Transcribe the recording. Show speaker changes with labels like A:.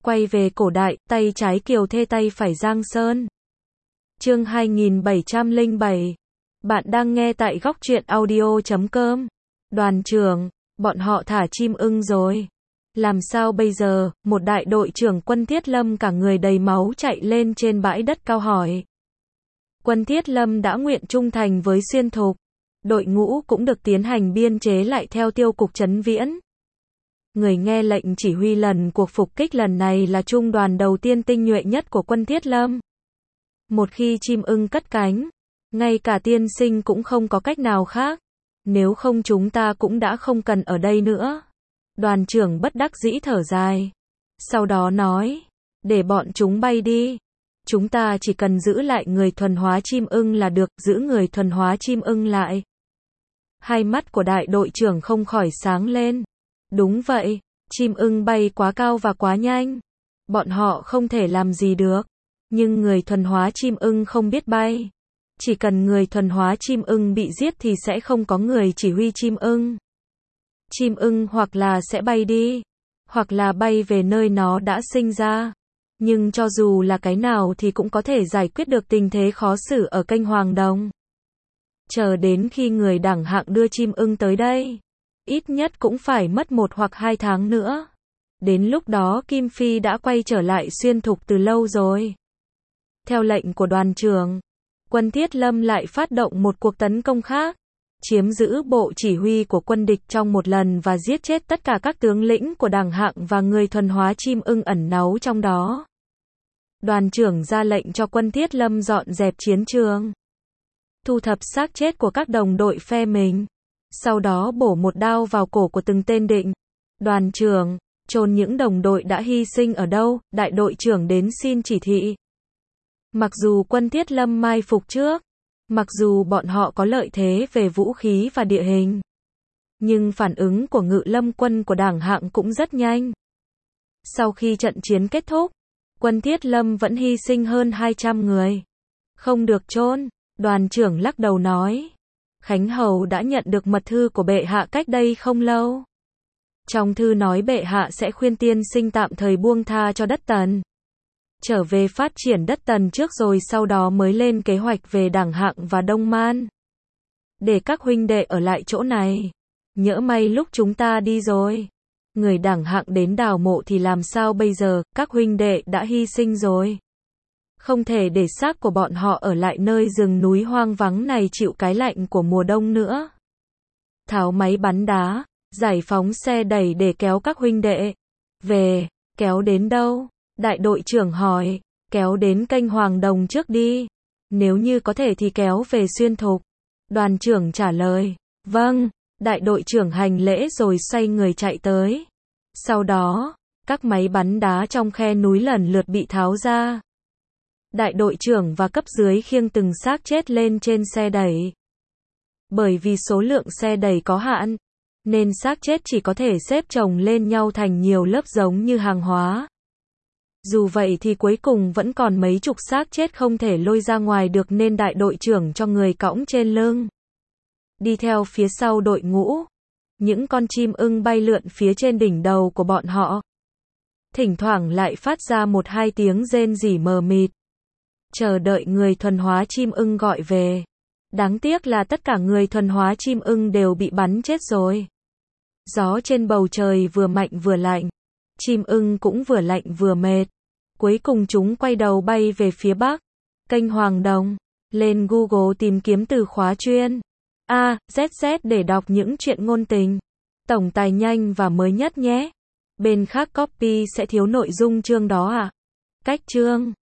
A: Quay về cổ đại, tay trái Kiều Thê tay phải Giang Sơn. Chương 2707. Bạn đang nghe tại góc truyện audio.com. Đoàn trưởng, bọn họ thả chim ưng rồi. Làm sao bây giờ? Một đại đội trưởng Quân Thiết Lâm cả người đầy máu chạy lên trên bãi đất cao hỏi. Quân Thiết Lâm đã nguyện trung thành với Xuyên Thục. Đội ngũ cũng được tiến hành biên chế lại theo tiêu cục Trấn Viễn. Người nghe lệnh chỉ huy lần cuộc phục kích lần này là trung đoàn đầu tiên tinh nhuệ nhất của Quân Thiết Lâm. Một khi chim ưng cất cánh, ngay cả tiên sinh cũng không có cách nào khác. Nếu không chúng ta cũng đã không cần ở đây nữa. Đoàn trưởng bất đắc dĩ thở dài. Sau đó nói, để bọn chúng bay đi. Chúng ta chỉ cần giữ lại người thuần hóa chim ưng là được, giữ người thuần hóa chim ưng lại. Hai mắt của đại đội trưởng không khỏi sáng lên. Đúng vậy, chim ưng bay quá cao và quá nhanh. Bọn họ không thể làm gì được. Nhưng người thuần hóa chim ưng không biết bay. Chỉ cần người thuần hóa chim ưng bị giết thì sẽ không có người chỉ huy chim ưng. Chim ưng hoặc là sẽ bay đi, hoặc là bay về nơi nó đã sinh ra. Nhưng cho dù là cái nào thì cũng có thể giải quyết được tình thế khó xử ở kênh Hoàng Đồng. Chờ đến khi người đẳng hạng đưa chim ưng tới đây, ít nhất cũng phải mất 1 hoặc 2 tháng nữa. Đến lúc đó Kim Phi đã quay trở lại Xuyên Thục từ lâu rồi. Theo lệnh của đoàn trưởng, Quân Thiết Lâm lại phát động một cuộc tấn công khác, chiếm giữ bộ chỉ huy của quân địch trong một lần và giết chết tất cả các tướng lĩnh của đẳng hạng và người thuần hóa chim ưng ẩn náu trong đó. Đoàn trưởng ra lệnh cho Quân Thiết Lâm dọn dẹp chiến trường, thu thập xác chết của các đồng đội phe mình, sau đó bổ một đao vào cổ của từng tên địch. Đoàn trưởng, chôn những đồng đội đã hy sinh ở đâu? Đại đội trưởng đến xin chỉ thị. Mặc dù Quân Thiết Lâm mai phục trước, mặc dù bọn họ có lợi thế về vũ khí và địa hình, nhưng phản ứng của Ngự Lâm quân của đẳng hạng cũng rất nhanh. Sau khi trận chiến kết thúc, Quân Thiết Lâm vẫn hy sinh hơn 200 người. Không được chôn, đoàn trưởng lắc đầu nói. Khánh Hầu đã nhận được mật thư của bệ hạ cách đây không lâu. Trong thư nói bệ hạ sẽ khuyên tiên sinh tạm thời buông tha cho đất Tần, trở về phát triển đất Tần trước rồi sau đó mới lên kế hoạch về đẳng hạng và Đông Man. Để các huynh đệ ở lại chỗ này. Nhỡ may lúc chúng ta đi rồi, người đẳng hạng đến đào mộ thì làm sao bây giờ? Các huynh đệ đã hy sinh rồi, không thể để xác của bọn họ ở lại nơi rừng núi hoang vắng này chịu cái lạnh của mùa đông nữa. Tháo máy bắn đá, giải phóng xe đẩy để kéo các huynh đệ về. Kéo đến đâu? Đại đội trưởng hỏi. Kéo đến kênh Hoàng Đồng trước đi. Nếu như có thể thì kéo về Xuyên Thục. Đoàn trưởng trả lời. Vâng. Đại đội trưởng hành lễ rồi xoay người chạy tới. Sau đó, các máy bắn đá trong khe núi lần lượt bị tháo ra. Đại đội trưởng và cấp dưới khiêng từng xác chết lên trên xe đẩy. Bởi vì số lượng xe đẩy có hạn, nên xác chết chỉ có thể xếp chồng lên nhau thành nhiều lớp giống như hàng hóa. Dù vậy thì cuối cùng vẫn còn mấy chục xác chết không thể lôi ra ngoài được nên đại đội trưởng cho người cõng trên lưng. Đi theo phía sau đội ngũ, những con chim ưng bay lượn phía trên đỉnh đầu của bọn họ. Thỉnh thoảng lại phát ra 1-2 tiếng rên rỉ mờ mịt. Chờ đợi người thuần hóa chim ưng gọi về. Đáng tiếc là tất cả người thuần hóa chim ưng đều bị bắn chết rồi. Gió trên bầu trời vừa mạnh vừa lạnh. Chim ưng cũng vừa lạnh vừa mệt. Cuối cùng chúng quay đầu bay về phía bắc. Kênh Hoàng Đồng. Lên Google tìm kiếm từ khóa chuyên ZZ để đọc những chuyện ngôn tình. Tổng tài nhanh và mới nhất nhé. Bên khác copy sẽ thiếu nội dung chương đó à? Cách chương